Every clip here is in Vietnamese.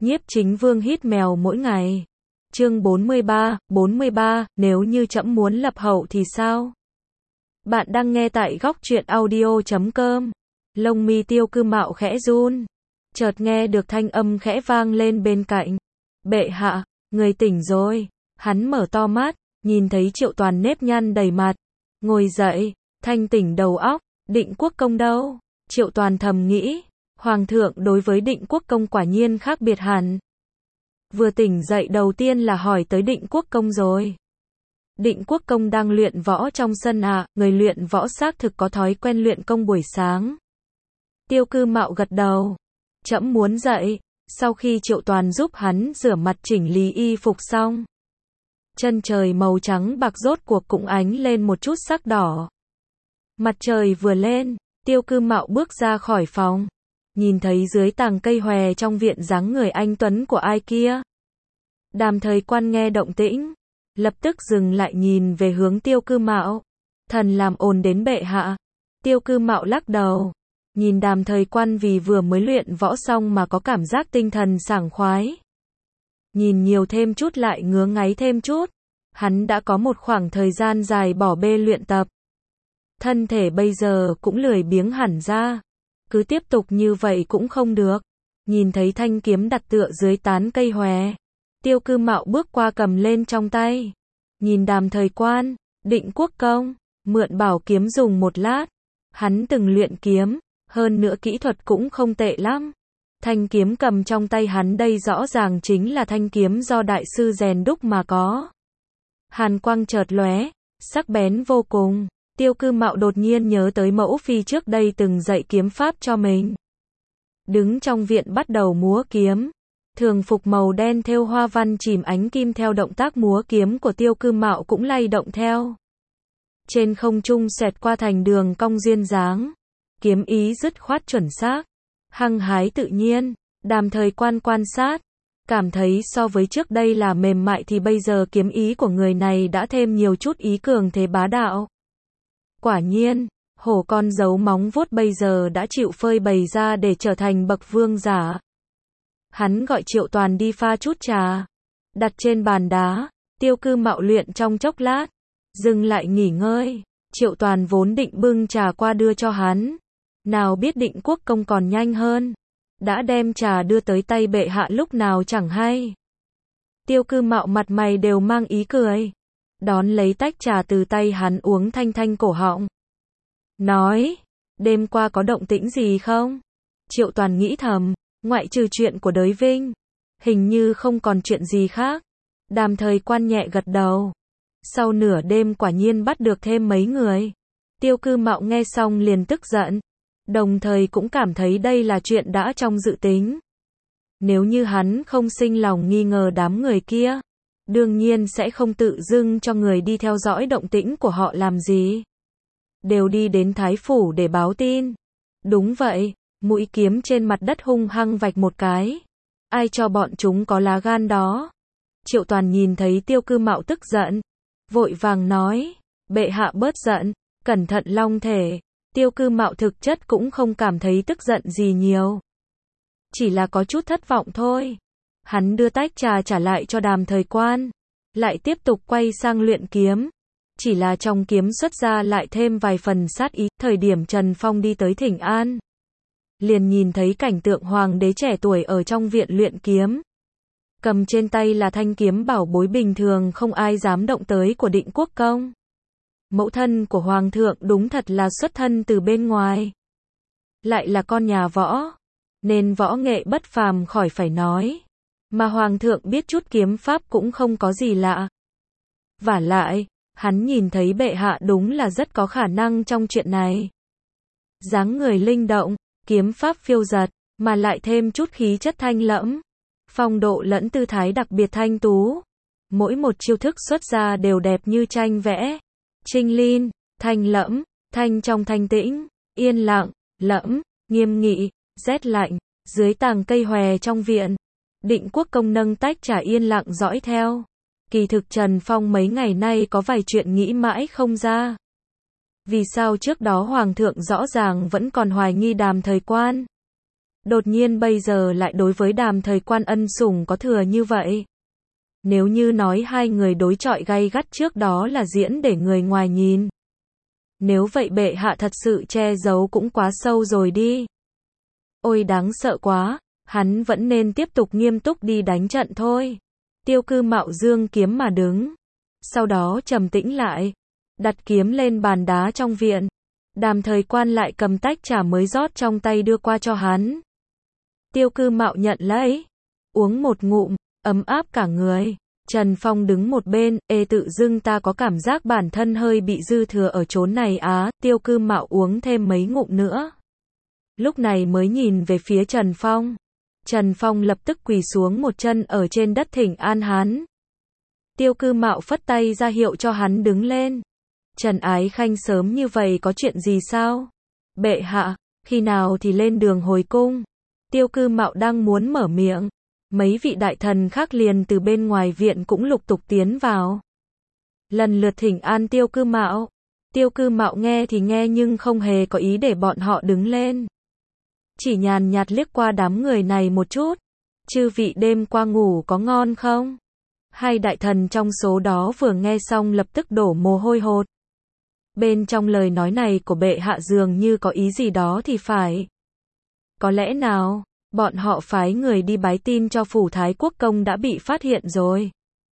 Nhiếp Chính Vương hít mèo mỗi ngày. Chương 43, nếu như trẫm muốn lập hậu thì sao? Bạn đang nghe tại góc truyện audio.com. Lông mi Tiêu Cư Mạo khẽ run. Chợt nghe được thanh âm khẽ vang lên bên cạnh. Bệ hạ, người tỉnh rồi. Hắn mở to mắt, nhìn thấy Triệu Toàn nếp nhăn đầy mặt. Ngồi dậy, thanh tỉnh đầu óc. Định Quốc Công đâu? Triệu Toàn thầm nghĩ. Hoàng thượng đối với Định Quốc Công quả nhiên khác biệt hẳn. Vừa tỉnh dậy đầu tiên là hỏi tới Định Quốc Công rồi. Định Quốc Công đang luyện võ trong sân ạ, người luyện võ xác thực có thói quen luyện công buổi sáng. Tiêu Cư Mạo gật đầu. Trẫm muốn dậy. Sau khi Triệu Toàn giúp hắn rửa mặt chỉnh lý y phục xong, chân trời màu trắng bạc rốt cuộc cũng ánh lên một chút sắc đỏ. Mặt trời vừa lên, Tiêu Cư Mạo bước ra khỏi phòng. Nhìn thấy dưới tàng cây hòe trong viện dáng người anh tuấn của ai kia. Đàm Thời Quan nghe động tĩnh, lập tức dừng lại nhìn về hướng Tiêu Cư Mạo. Thần làm ồn đến bệ hạ. Tiêu Cư Mạo lắc đầu. Nhìn Đàm Thời Quan vì vừa mới luyện võ xong mà có cảm giác tinh thần sảng khoái. Nhìn nhiều thêm chút lại ngứa ngáy thêm chút. Hắn đã có một khoảng thời gian dài bỏ bê luyện tập. Thân thể bây giờ cũng lười biếng hẳn ra. Cứ tiếp tục như vậy cũng không được. Nhìn thấy thanh kiếm đặt tựa dưới tán cây hòe. Tiêu Cư Mạo bước qua cầm lên trong tay. Nhìn Đàm Thời Quan, Định Quốc Công, mượn bảo kiếm dùng một lát. Hắn từng luyện kiếm, hơn nữa kỹ thuật cũng không tệ lắm. Thanh kiếm cầm trong tay hắn đây rõ ràng chính là thanh kiếm do đại sư rèn đúc mà có. Hàn quang chợt lóe, sắc bén vô cùng. Tiêu Cư Mạo đột nhiên nhớ tới mẫu phi trước đây từng dạy kiếm pháp cho mình. Đứng trong viện bắt đầu múa kiếm. Thường phục màu đen thêu hoa văn chìm ánh kim theo động tác múa kiếm của Tiêu Cư Mạo cũng lay động theo. Trên không trung xẹt qua thành đường cong duyên dáng. Kiếm ý dứt khoát chuẩn xác. Hăng hái tự nhiên. Đàm Thời Quan quan sát. Cảm thấy so với trước đây là mềm mại thì bây giờ kiếm ý của người này đã thêm nhiều chút ý cường thế bá đạo. Quả nhiên, hổ con giấu móng vuốt bây giờ đã chịu phơi bày ra để trở thành bậc vương giả. Hắn gọi Triệu Toàn đi pha chút trà. Đặt trên bàn đá, Tiêu Cư Mạo luyện trong chốc lát. Dừng lại nghỉ ngơi. Triệu Toàn vốn định bưng trà qua đưa cho hắn. Nào biết Định Quốc Công còn nhanh hơn. Đã đem trà đưa tới tay bệ hạ lúc nào chẳng hay. Tiêu Cư Mạo mặt mày đều mang ý cười. Đón lấy tách trà từ tay hắn uống thanh thanh cổ họng. Nói, đêm qua có động tĩnh gì không? Triệu Toàn nghĩ thầm, ngoại trừ chuyện của đới Vinh, hình như không còn chuyện gì khác. Đàm Thời Quan nhẹ gật đầu. Sau nửa đêm quả nhiên bắt được thêm mấy người. Tiêu Cư Mạo nghe xong liền tức giận. Đồng thời cũng cảm thấy đây là chuyện đã trong dự tính. Nếu như hắn không sinh lòng nghi ngờ đám người kia, đương nhiên sẽ không tự dưng cho người đi theo dõi động tĩnh của họ làm gì. Đều đi đến Thái Phủ để báo tin. Đúng vậy, mũi kiếm trên mặt đất hung hăng vạch một cái. Ai cho bọn chúng có lá gan đó? Triệu Toàn nhìn thấy Tiêu Cư Mạo tức giận. Vội vàng nói, bệ hạ bớt giận, cẩn thận long thể. Tiêu Cư Mạo thực chất cũng không cảm thấy tức giận gì nhiều. Chỉ là có chút thất vọng thôi. Hắn đưa tách trà trả lại cho Đàm Thời Quan. Lại tiếp tục quay sang luyện kiếm. Chỉ là trong kiếm xuất ra lại thêm vài phần sát ý. Thời điểm Trần Phong đi tới thỉnh an, liền nhìn thấy cảnh tượng hoàng đế trẻ tuổi ở trong viện luyện kiếm. Cầm trên tay là thanh kiếm bảo bối bình thường không ai dám động tới của Định Quốc Công. Mẫu thân của Hoàng thượng đúng thật là xuất thân từ bên ngoài. Lại là con nhà võ. Nên võ nghệ bất phàm khỏi phải nói. Mà Hoàng thượng biết chút kiếm pháp cũng không có gì lạ. Vả lại, hắn nhìn thấy bệ hạ đúng là rất có khả năng trong chuyện này. Dáng người linh động, kiếm pháp phiêu dật, mà lại thêm chút khí chất thanh lẫm. Phong độ lẫn tư thái đặc biệt thanh tú. Mỗi một chiêu thức xuất ra đều đẹp như tranh vẽ. Trinh linh, thanh lẫm, thanh trong thanh tĩnh, yên lặng, lẫm, nghiêm nghị, rét lạnh. Dưới tàng cây hòe trong viện, Định Quốc Công nâng tách trà yên lặng dõi theo. Kỳ thực Trần Phong mấy ngày nay có vài chuyện nghĩ mãi không ra. Vì sao trước đó Hoàng thượng rõ ràng vẫn còn hoài nghi Đàm Thời Quan? Đột nhiên bây giờ lại đối với Đàm Thời Quan ân sủng có thừa như vậy. Nếu như nói hai người đối chọi gay gắt trước đó là diễn để người ngoài nhìn. Nếu vậy bệ hạ thật sự che giấu cũng quá sâu rồi đi. Ôi đáng sợ quá, hắn vẫn nên tiếp tục nghiêm túc đi đánh trận thôi. Tiêu Cư Mạo giương kiếm mà đứng. Sau đó trầm tĩnh lại. Đặt kiếm lên bàn đá trong viện. Đàm Thời Quan lại cầm tách trà mới rót trong tay đưa qua cho hắn. Tiêu Cư Mạo nhận lấy. Uống một ngụm, ấm áp cả người. Trần Phong đứng một bên, tự dưng ta có cảm giác bản thân hơi bị dư thừa ở chốn này á. Tiêu Cư Mạo uống thêm mấy ngụm nữa. Lúc này mới nhìn về phía Trần Phong. Trần Phong lập tức quỳ xuống một chân ở trên đất thỉnh an hắn. Tiêu Cư Mạo phất tay ra hiệu cho hắn đứng lên. Trần Ái Khanh sớm như vậy có chuyện gì sao? Bệ hạ, khi nào thì lên đường hồi cung? Tiêu Cư Mạo đang muốn mở miệng. Mấy vị đại thần khác liền từ bên ngoài viện cũng lục tục tiến vào. Lần lượt thỉnh an Tiêu Cư Mạo. Tiêu Cư Mạo nghe thì nghe nhưng không hề có ý để bọn họ đứng lên. Chỉ nhàn nhạt liếc qua đám người này một chút. Chư vị đêm qua ngủ có ngon không? Hai đại thần trong số đó vừa nghe xong lập tức đổ mồ hôi hột. Bên trong lời nói này của bệ hạ dường như có ý gì đó thì phải. Có lẽ nào, bọn họ phái người đi bái tin cho phủ Thái Quốc công đã bị phát hiện rồi.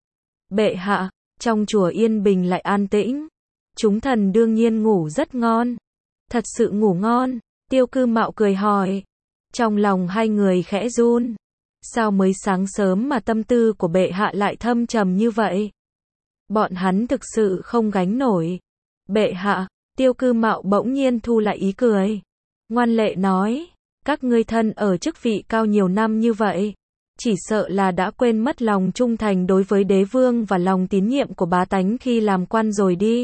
Bệ hạ, trong chùa yên bình lại an tĩnh. Chúng thần đương nhiên ngủ rất ngon. Thật sự ngủ ngon. Tiêu Cư Mạo cười hỏi. Trong lòng hai người khẽ run. Sao mới sáng sớm mà tâm tư của bệ hạ lại thâm trầm như vậy? Bọn hắn thực sự không gánh nổi. Bệ hạ, Tiêu Cư Mạo bỗng nhiên thu lại ý cười. Ngoan lệ nói, các ngươi thân ở chức vị cao nhiều năm như vậy. Chỉ sợ là đã quên mất lòng trung thành đối với đế vương và lòng tín nhiệm của bá tánh khi làm quan rồi đi.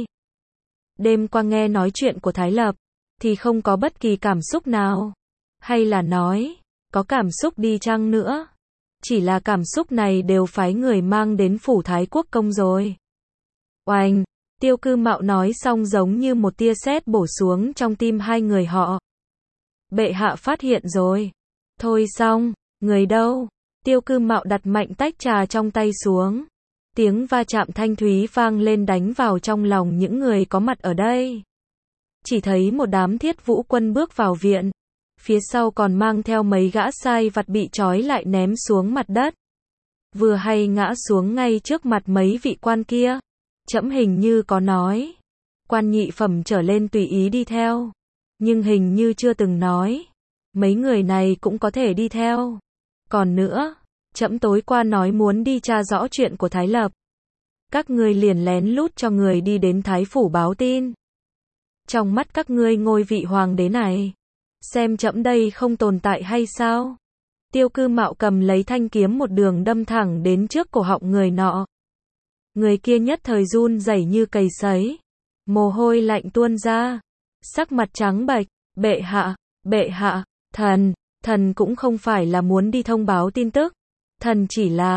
Đêm qua nghe nói chuyện của Thái Lập, thì không có bất kỳ cảm xúc nào. Hay là nói, có cảm xúc đi chăng nữa. Chỉ là cảm xúc này đều phái người mang đến phủ Thái Quốc công rồi. Oanh, Tiêu Cư Mạo nói xong giống như một tia sét bổ xuống trong tim hai người họ. Bệ hạ phát hiện rồi. Thôi xong, người đâu? Tiêu Cư Mạo đặt mạnh tách trà trong tay xuống. Tiếng va chạm thanh thúy vang lên đánh vào trong lòng những người có mặt ở đây. Chỉ thấy một đám thiết vũ quân bước vào viện. Phía sau còn mang theo mấy gã sai vặt bị trói lại ném xuống mặt đất. Vừa hay ngã xuống ngay trước mặt mấy vị quan kia. Trẫm hình như có nói. Quan nhị phẩm trở lên tùy ý đi theo. Nhưng hình như chưa từng nói. Mấy người này cũng có thể đi theo. Còn nữa, trẫm tối qua nói muốn đi tra rõ chuyện của Thái Lập. Các ngươi liền lén lút cho người đi đến Thái phủ báo tin. Trong mắt các ngươi ngôi vị hoàng đế này, xem trẫm đây không tồn tại hay sao? Tiêu Cư Mạo cầm lấy thanh kiếm một đường đâm thẳng đến trước cổ họng người nọ. Người kia nhất thời run rẩy như cầy sấy. Mồ hôi lạnh tuôn ra. Sắc mặt trắng bệch. Bệ hạ, thần cũng không phải là muốn đi thông báo tin tức. Thần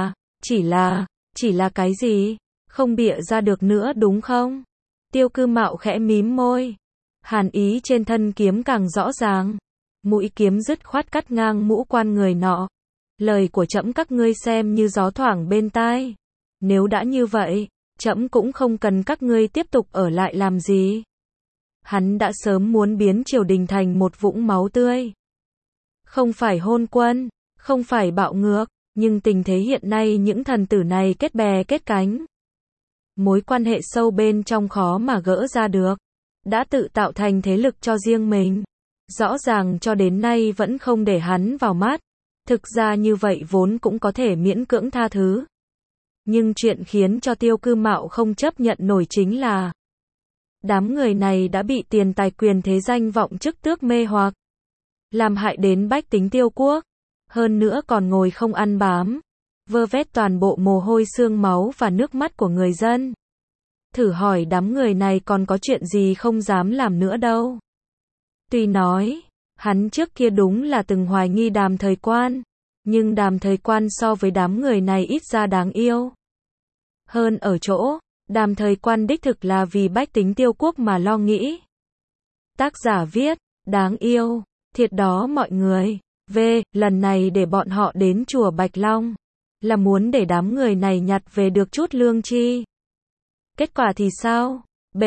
chỉ là cái gì? Không bịa ra được nữa đúng không? Tiêu Cư Mạo khẽ mím môi. Hàn ý trên thân kiếm càng rõ ràng. Mũi kiếm dứt khoát cắt ngang mũ quan người nọ. Lời của trẫm các ngươi xem như gió thoảng bên tai. Nếu đã như vậy, trẫm cũng không cần các ngươi tiếp tục ở lại làm gì. Hắn đã sớm muốn biến triều đình thành một vũng máu tươi. Không phải hôn quân, không phải bạo ngược, nhưng tình thế hiện nay những thần tử này kết bè kết cánh. Mối quan hệ sâu bên trong khó mà gỡ ra được. Đã tự tạo thành thế lực cho riêng mình. Rõ ràng cho đến nay vẫn không để hắn vào mắt. Thực ra như vậy vốn cũng có thể miễn cưỡng tha thứ. Nhưng chuyện khiến cho Tiêu Cư Mạo không chấp nhận nổi chính là đám người này đã bị tiền tài quyền thế danh vọng chức tước mê hoặc, làm hại đến bách tính Tiêu quốc. Hơn nữa còn ngồi không ăn bám, vơ vét toàn bộ mồ hôi xương máu và nước mắt của người dân. Thử hỏi đám người này còn có chuyện gì không dám làm nữa đâu. Tuy nói, hắn trước kia đúng là từng hoài nghi Đàm Thời Quan, nhưng Đàm Thời Quan so với đám người này ít ra đáng yêu. Hơn ở chỗ, Đàm Thời Quan đích thực là vì bách tính Tiêu quốc mà lo nghĩ. Tác giả viết, đáng yêu, thiệt đó mọi người. Lần này để bọn họ đến chùa Bạch Long, là muốn để đám người này nhặt về được chút lương chi. Kết quả thì sao?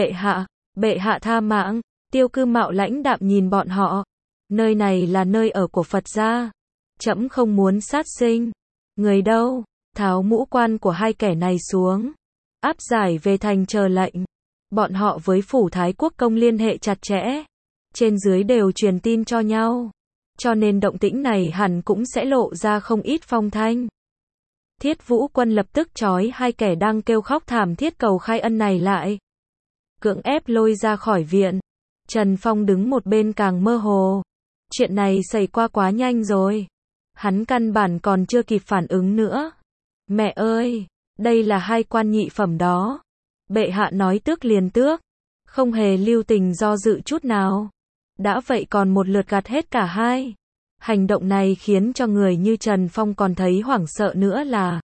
Bệ hạ tha mạng. Tiêu Cư Mạo lãnh đạm nhìn bọn họ. Nơi này là nơi ở của Phật gia. Trẫm không muốn sát sinh. Người đâu? Tháo mũ quan của hai kẻ này xuống. Áp giải về thành chờ lệnh. Bọn họ với phủ Thái Quốc công liên hệ chặt chẽ. Trên dưới đều truyền tin cho nhau. Cho nên động tĩnh này hẳn cũng sẽ lộ ra không ít phong thanh. Thiết Vũ Quân lập tức trói hai kẻ đang kêu khóc thảm thiết cầu khai ân này lại. Cưỡng ép lôi ra khỏi viện. Trần Phong đứng một bên càng mơ hồ. Chuyện này xảy qua quá nhanh rồi. Hắn căn bản còn chưa kịp phản ứng nữa. Mẹ ơi, đây là hai quan nhị phẩm đó. Bệ hạ nói tước liền tước. Không hề lưu tình do dự chút nào. Đã vậy còn một lượt gạt hết cả hai. Hành động này khiến cho người như Trần Phong còn thấy hoảng sợ nữa là.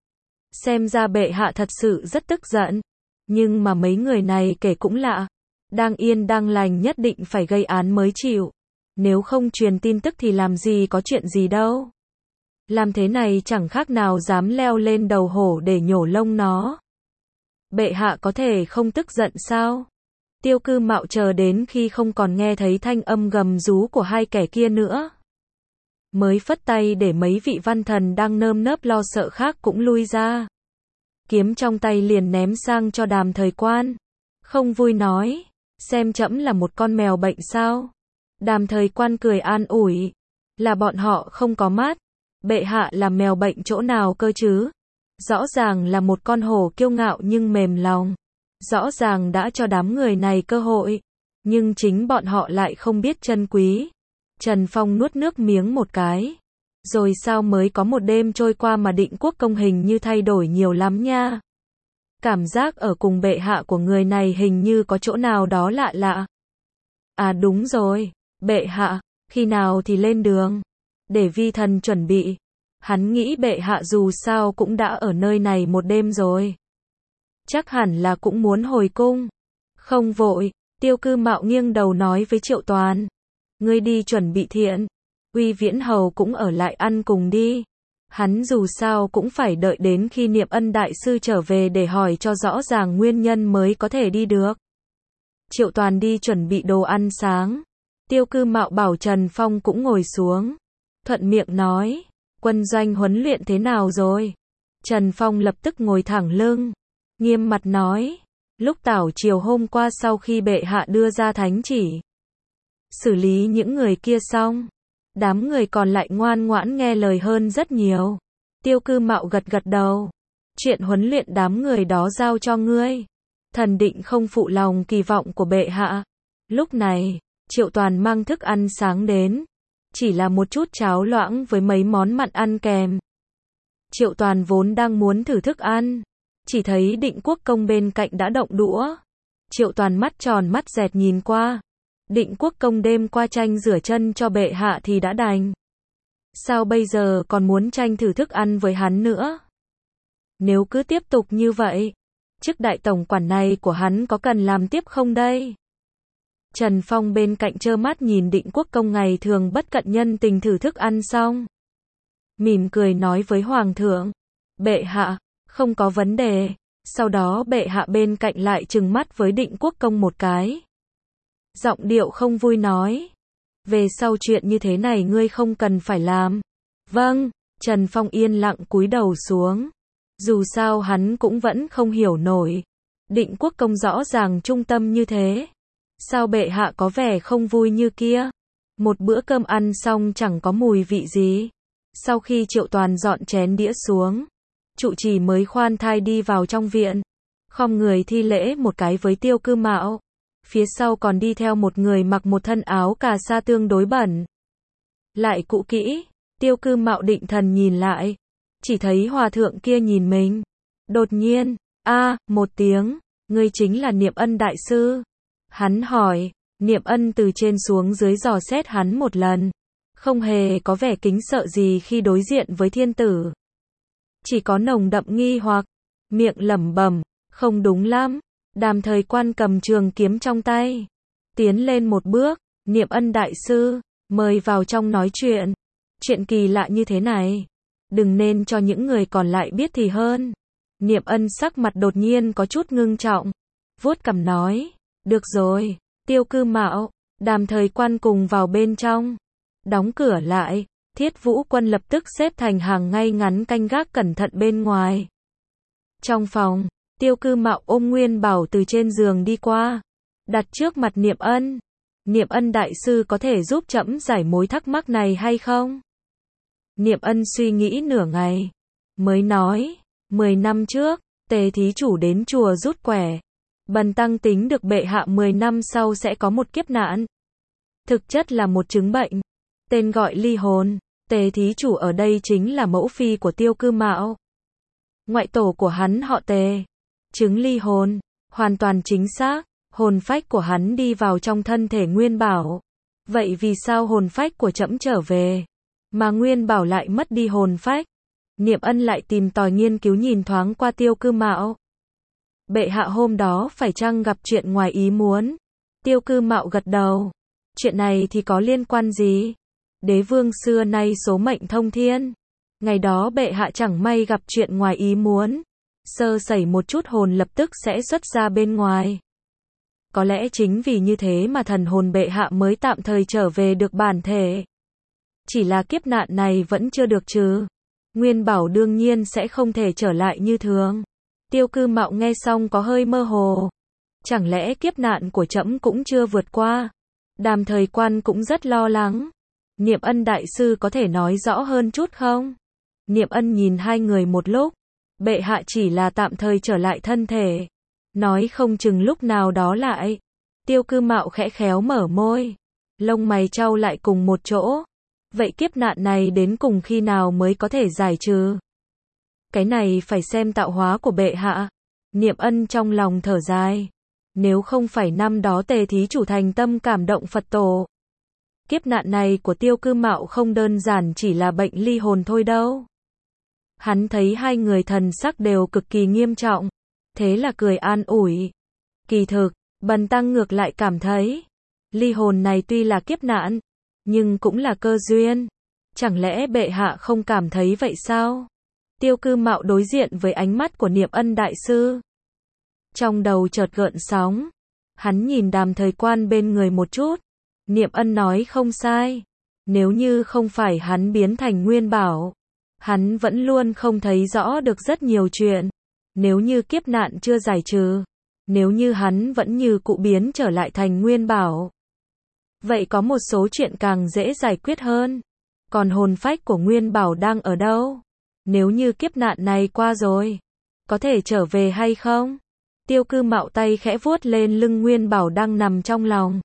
Xem ra bệ hạ thật sự rất tức giận. Nhưng mà mấy người này kể cũng lạ. Đang yên đang lành nhất định phải gây án mới chịu. Nếu không truyền tin tức thì làm gì có chuyện gì đâu. Làm thế này chẳng khác nào dám leo lên đầu hổ để nhổ lông nó. Bệ hạ có thể không tức giận sao? Tiêu Cư Mạo chờ đến khi không còn nghe thấy thanh âm gầm rú của hai kẻ kia nữa. Mới phất tay để mấy vị văn thần đang nơm nớp lo sợ khác cũng lui ra. Kiếm trong tay liền ném sang cho Đàm Thời Quan. Không vui nói, xem trẫm là một con mèo bệnh sao? Đàm Thời Quan cười an ủi, là bọn họ không có mắt. Bệ hạ là mèo bệnh chỗ nào cơ chứ? Rõ ràng là một con hổ kiêu ngạo nhưng mềm lòng. Rõ ràng đã cho đám người này cơ hội, nhưng chính bọn họ lại không biết trân quý. Trần Phong nuốt nước miếng một cái. Rồi sao mới có một đêm trôi qua mà Định Quốc công hình như thay đổi nhiều lắm nha. Cảm giác ở cùng bệ hạ của người này hình như có chỗ nào đó lạ lạ. À đúng rồi, bệ hạ, khi nào thì lên đường? Để vi thần chuẩn bị. Hắn nghĩ bệ hạ dù sao cũng đã ở nơi này một đêm rồi. Chắc hẳn là cũng muốn hồi cung. Không vội, Tiêu Cư Mạo nghiêng đầu nói với Triệu Toàn. Ngươi đi chuẩn bị thiện. Uy Viễn Hầu cũng ở lại ăn cùng đi. Hắn dù sao cũng phải đợi đến khi Niệm Ân Đại Sư trở về để hỏi cho rõ ràng nguyên nhân mới có thể đi được. Triệu Toàn đi chuẩn bị đồ ăn sáng. Tiêu Cư Mạo bảo Trần Phong cũng ngồi xuống. Thuận miệng nói, quân doanh huấn luyện thế nào rồi? Trần Phong lập tức ngồi thẳng lưng. Nghiêm mặt nói, lúc tảo chiều hôm qua sau khi bệ hạ đưa ra thánh chỉ. Xử lý những người kia xong. Đám người còn lại ngoan ngoãn nghe lời hơn rất nhiều. Tiêu Cư Mạo gật gật đầu. Chuyện huấn luyện đám người đó giao cho ngươi. Thần định không phụ lòng kỳ vọng của bệ hạ. Lúc này, Triệu Toàn mang thức ăn sáng đến. Chỉ là một chút cháo loãng với mấy món mặn ăn kèm. Triệu Toàn vốn đang muốn thử thức ăn. Chỉ thấy Định Quốc công bên cạnh đã động đũa. Triệu Toàn mắt tròn mắt dẹt nhìn qua. Định Quốc công đêm qua tranh rửa chân cho bệ hạ thì đã đành. Sao bây giờ còn muốn tranh thử thức ăn với hắn nữa? Nếu cứ tiếp tục như vậy, chức đại tổng quản này của hắn có cần làm tiếp không đây? Trần Phong bên cạnh trơ mắt nhìn Định Quốc công ngày thường bất cận nhân tình thử thức ăn xong. Mỉm cười nói với Hoàng thượng. Bệ hạ, không có vấn đề. Sau đó bệ hạ bên cạnh lại trừng mắt với Định Quốc công một cái. Giọng điệu không vui nói. Về sau chuyện như thế này ngươi không cần phải làm. Vâng, Trần Phong yên lặng cúi đầu xuống. Dù sao hắn cũng vẫn không hiểu nổi. Định Quốc công rõ ràng trung tâm như thế. Sao bệ hạ có vẻ không vui như kia? Một bữa cơm ăn xong chẳng có mùi vị gì. Sau khi Triệu Toàn dọn chén đĩa xuống, trụ trì mới khoan thai đi vào trong viện. Khom người thi lễ một cái với Tiêu Cư Mạo. Phía sau còn đi theo một người mặc một thân áo cà sa tương đối bẩn. Lại cũ kỹ, Tiêu Cư Mạo định thần nhìn lại. Chỉ thấy hòa thượng kia nhìn mình. Đột nhiên, một tiếng, ngươi chính là Niệm Ân Đại Sư. Hắn hỏi, Niệm Ân từ trên xuống dưới dò xét hắn một lần. Không hề có vẻ kính sợ gì khi đối diện với thiên tử. Chỉ có nồng đậm nghi hoặc, miệng lẩm bẩm, không đúng lắm. Đàm Thời Quan cầm trường kiếm trong tay. Tiến lên một bước, Niệm Ân Đại Sư, mời vào trong nói chuyện. Chuyện kỳ lạ như thế này, đừng nên cho những người còn lại biết thì hơn. Niệm Ân sắc mặt đột nhiên có chút ngưng trọng, vuốt cằm nói, được rồi, Tiêu Cư Mạo, Đàm Thời Quan cùng vào bên trong. Đóng cửa lại, Thiết Vũ Quân lập tức xếp thành hàng ngay ngắn canh gác cẩn thận bên ngoài. Trong phòng, Tiêu Cư Mạo ôm Nguyên Bảo từ trên giường đi qua, đặt trước mặt Niệm Ân. Niệm Ân đại sư có thể giúp trẫm giải mối thắc mắc này hay không? Niệm Ân suy nghĩ nửa ngày, mới nói, 10 năm trước, Tề thí chủ đến chùa rút quẻ. Bần tăng tính được bệ hạ 10 năm sau sẽ có một kiếp nạn. Thực chất là một chứng bệnh, tên gọi ly hồn. Tề thí chủ ở đây chính là mẫu phi của Tiêu Cư Mạo. Ngoại tổ của hắn họ Tề. Chứng ly hồn, hoàn toàn chính xác, hồn phách của hắn đi vào trong thân thể Nguyên Bảo. Vậy vì sao hồn phách của trẫm trở về, mà Nguyên Bảo lại mất đi hồn phách? Niệm Ân lại tìm tòi nghiên cứu nhìn thoáng qua Tiêu Cư Mạo. Bệ hạ hôm đó phải chăng gặp chuyện ngoài ý muốn? Tiêu Cư Mạo gật đầu. Chuyện này thì có liên quan gì? Đế vương xưa nay số mệnh thông thiên. Ngày đó bệ hạ chẳng may gặp chuyện ngoài ý muốn, sơ sẩy một chút hồn lập tức sẽ xuất ra bên ngoài. Có lẽ chính vì như thế mà thần hồn bệ hạ mới tạm thời trở về được bản thể. Chỉ là kiếp nạn này vẫn chưa được trừ. Nguyên Bảo đương nhiên sẽ không thể trở lại như thường. Tiêu Cư Mạo nghe xong có hơi mơ hồ. Chẳng lẽ kiếp nạn của trẫm cũng chưa vượt qua? Đàm Thời Quan cũng rất lo lắng. Niệm Ân đại sư có thể nói rõ hơn chút không? Niệm Ân nhìn hai người một lúc. Bệ hạ chỉ là tạm thời trở lại thân thể, nói không chừng lúc nào đó lại. Tiêu Cư Mạo khẽ khéo mở môi, lông mày chau lại cùng một chỗ. Vậy kiếp nạn này đến cùng khi nào mới có thể giải trừ? Cái này phải xem tạo hóa của bệ hạ. Niệm Ân trong lòng thở dài. Nếu không phải năm đó Tề thí chủ thành tâm cảm động Phật tổ, kiếp nạn này của Tiêu Cư Mạo không đơn giản chỉ là bệnh ly hồn thôi đâu. Hắn thấy hai người thần sắc đều cực kỳ nghiêm trọng, thế là cười an ủi. Kỳ thực, bần tăng ngược lại cảm thấy, ly hồn này tuy là kiếp nạn, nhưng cũng là cơ duyên. Chẳng lẽ bệ hạ không cảm thấy vậy sao? Tiêu Cư Mạo đối diện với ánh mắt của Niệm Ân đại sư. Trong đầu chợt gợn sóng, hắn nhìn Đàm Thời Quan bên người một chút. Niệm Ân nói không sai, nếu như không phải hắn biến thành Nguyên Bảo, hắn vẫn luôn không thấy rõ được rất nhiều chuyện. Nếu như kiếp nạn chưa giải trừ, nếu như hắn vẫn như cũ biến trở lại thành Nguyên Bảo, vậy có một số chuyện càng dễ giải quyết hơn. Còn hồn phách của Nguyên Bảo đang ở đâu? Nếu như kiếp nạn này qua rồi, có thể trở về hay không? Tiêu Cư Mạo tay khẽ vuốt lên lưng Nguyên Bảo đang nằm trong lòng.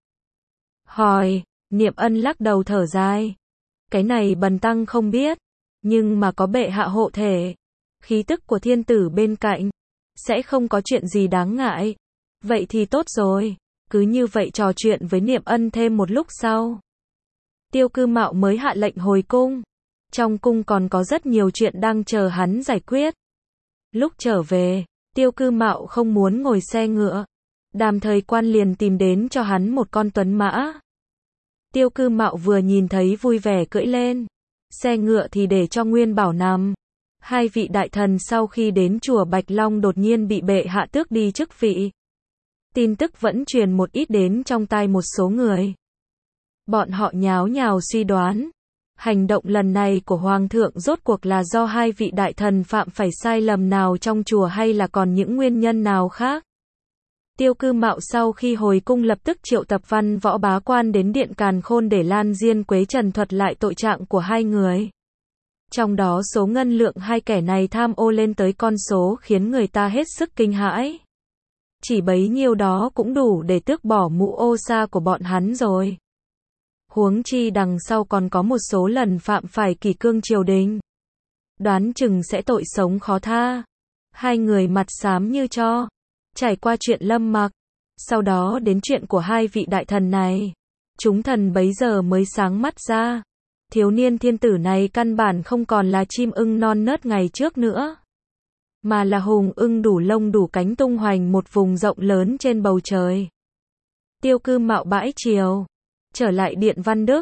Hỏi, Niệm Ân lắc đầu thở dài. Cái này bần tăng không biết, nhưng mà có bệ hạ hộ thể, khí tức của thiên tử bên cạnh, sẽ không có chuyện gì đáng ngại. Vậy thì tốt rồi. Cứ như vậy trò chuyện với Niệm Ân thêm một lúc sau, Tiêu Cư Mạo mới hạ lệnh hồi cung. Trong cung còn có rất nhiều chuyện đang chờ hắn giải quyết. Lúc trở về, Tiêu Cư Mạo không muốn ngồi xe ngựa. Đàm Thời Quan liền tìm đến cho hắn một con tuấn mã. Tiêu Cư Mạo vừa nhìn thấy vui vẻ cưỡi lên. Xe ngựa thì để cho Nguyên Bảo nằm. Hai vị đại thần sau khi đến chùa Bạch Long đột nhiên bị bệ hạ tước đi chức vị. Tin tức vẫn truyền một ít đến trong tai một số người. Bọn họ nháo nhào suy đoán, hành động lần này của Hoàng thượng rốt cuộc là do hai vị đại thần phạm phải sai lầm nào trong chùa hay là còn những nguyên nhân nào khác. Tiêu Cư Mạo sau khi hồi cung lập tức triệu tập văn võ bá quan đến điện Càn Khôn để Lan Diên Quế Trần thuật lại tội trạng của hai người. Trong đó số ngân lượng hai kẻ này tham ô lên tới con số khiến người ta hết sức kinh hãi. Chỉ bấy nhiêu đó cũng đủ để tước bỏ mũ ô sa của bọn hắn rồi. Huống chi đằng sau còn có một số lần phạm phải kỷ cương triều đình. Đoán chừng sẽ tội sống khó tha. Hai người mặt xám như tro. Trải qua chuyện Lâm Mặc, sau đó đến chuyện của hai vị đại thần này, chúng thần bấy giờ mới sáng mắt ra. Thiếu niên thiên tử này căn bản không còn là chim ưng non nớt ngày trước nữa, mà là hùng ưng đủ lông đủ cánh tung hoành một vùng rộng lớn trên bầu trời. Tiêu Cư Mạo bãi triều, trở lại điện Văn Đức,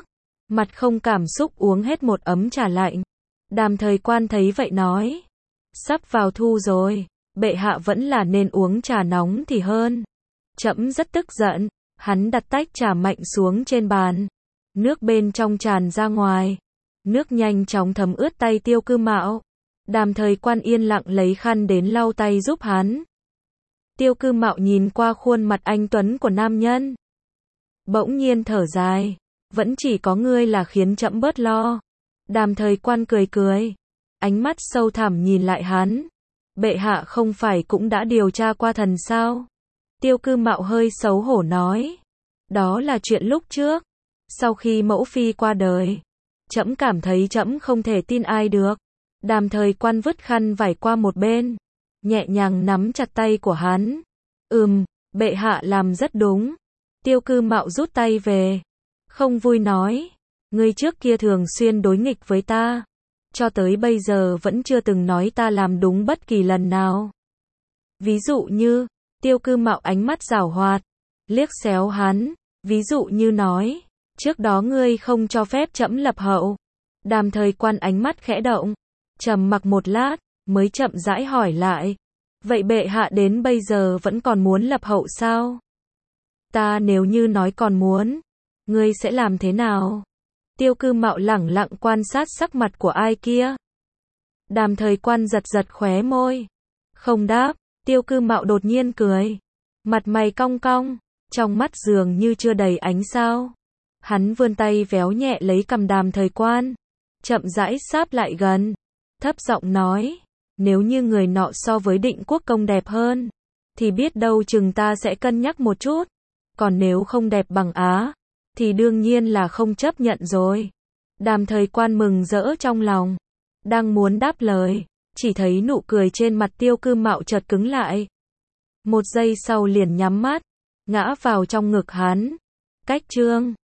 mặt không cảm xúc uống hết một ấm trà lạnh. Đàm Thời Quan thấy vậy nói, sắp vào thu rồi, bệ hạ vẫn là nên uống trà nóng thì hơn. Trẫm rất tức giận, hắn đặt tách trà mạnh xuống trên bàn. Nước bên trong tràn ra ngoài, nước nhanh chóng thấm ướt tay Tiêu Cư Mạo. Đàm Thời Quan yên lặng lấy khăn đến lau tay giúp hắn. Tiêu Cư Mạo nhìn qua khuôn mặt anh tuấn của nam nhân, bỗng nhiên thở dài, vẫn chỉ có ngươi là khiến trẫm bớt lo. Đàm Thời Quan cười cười, ánh mắt sâu thẳm nhìn lại hắn. Bệ hạ không phải cũng đã điều tra qua thần sao? Tiêu Cư Mạo hơi xấu hổ nói, đó là chuyện lúc trước, sau khi mẫu phi qua đời, trẫm cảm thấy trẫm không thể tin ai được. Đàm Thời Quan vứt khăn vải qua một bên, nhẹ nhàng nắm chặt tay của hắn. Bệ hạ làm rất đúng. Tiêu Cư Mạo rút tay về, không vui nói, ngươi trước kia thường xuyên đối nghịch với ta, cho tới bây giờ vẫn chưa từng nói ta làm đúng bất kỳ lần nào. Ví dụ như, Tiêu Cư Mạo ánh mắt giảo hoạt, liếc xéo hắn, ví dụ như nói, trước đó ngươi không cho phép trẫm lập hậu. Đàm Thời Quan ánh mắt khẽ động, trầm mặc một lát, mới chậm rãi hỏi lại, vậy bệ hạ đến bây giờ vẫn còn muốn lập hậu sao? Ta nếu như nói còn muốn, ngươi sẽ làm thế nào? Tiêu Cư Mạo lẳng lặng quan sát sắc mặt của ai kia. Đàm Thời Quan giật giật khóe môi, không đáp. Tiêu Cư Mạo đột nhiên cười, mặt mày cong cong, trong mắt dường như chưa đầy ánh sao. Hắn vươn tay véo nhẹ lấy cằm Đàm Thời Quan, chậm rãi sáp lại gần, thấp giọng nói, nếu như người nọ so với Định Quốc Công đẹp hơn, thì biết đâu chừng ta sẽ cân nhắc một chút, còn nếu không đẹp bằng Á, thì đương nhiên là không chấp nhận rồi. Đàm Thời Quan mừng rỡ trong lòng, đang muốn đáp lời, chỉ thấy nụ cười trên mặt Tiêu Cư Mạo chợt cứng lại. Một giây sau liền nhắm mắt, ngã vào trong ngực hắn. Cách chương